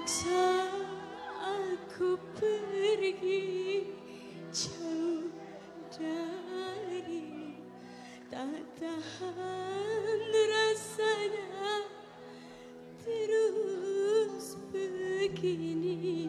Terpaksa aku pergi jauh dari, tak tahan rasanya terus begini.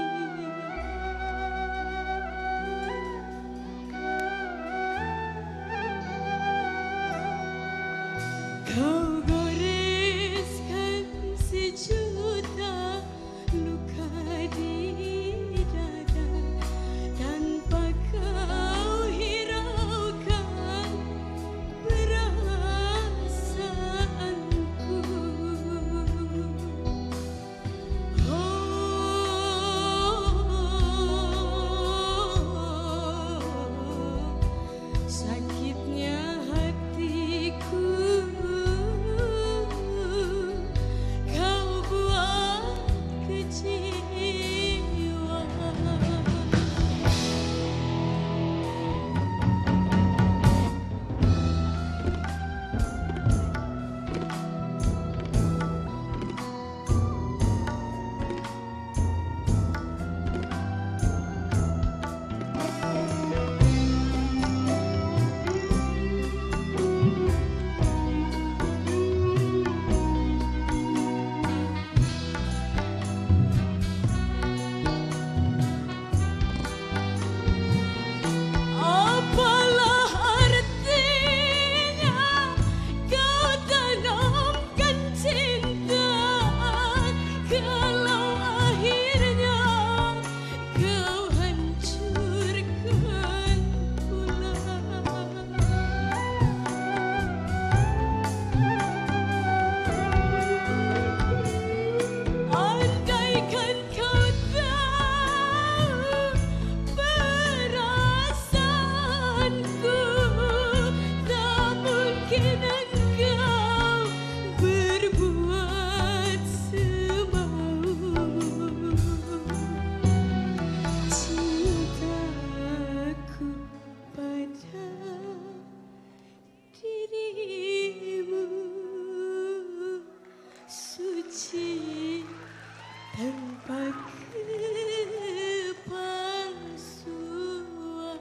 Kau goreskan sejuta luka di dada tanpa kau hiraukan perasaanku. Sakitnya hatiku kau buat kecewa. Apalah artinya kau tanamkan cinta kalau akhirnya kau hancurkan pula. Andaikan kau tahu perasaanku, tak mungkin engkau berbuat semau. Cintaku pada dirimu suci tanpa kepalsuan.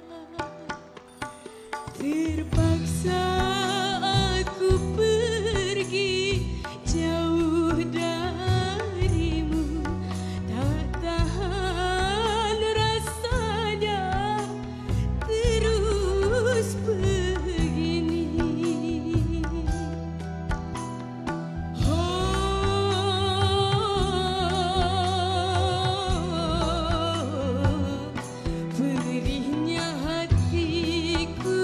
Terpaksa aku pergi jauh darimu, tak tahan rasanya terus begini. Perihnya hatiku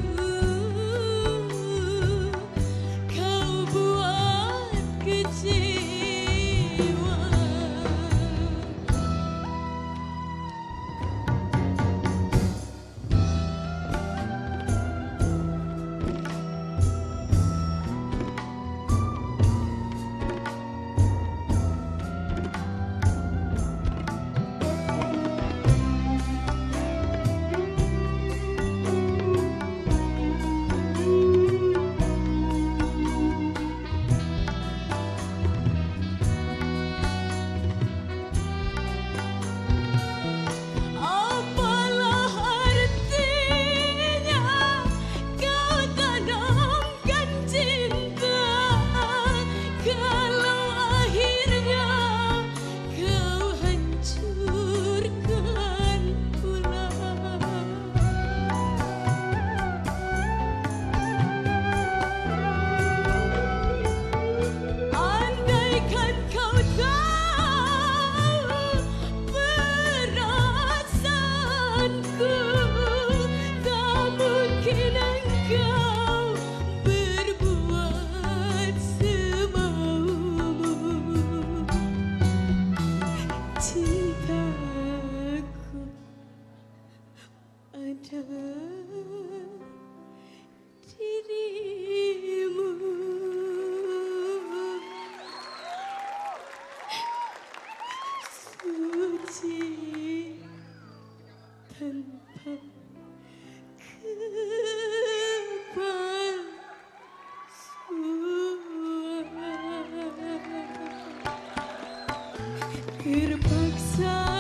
kau buat kecewa. Apalah artinya kau tanamkan cinta kalau akhirnya kau hancurkan pula. Andaikan kau tahu perasaanku, tak mungkin engkau berbuat semau. Cintaku ada dirimu suci tanpa kepalsuan. terpaksa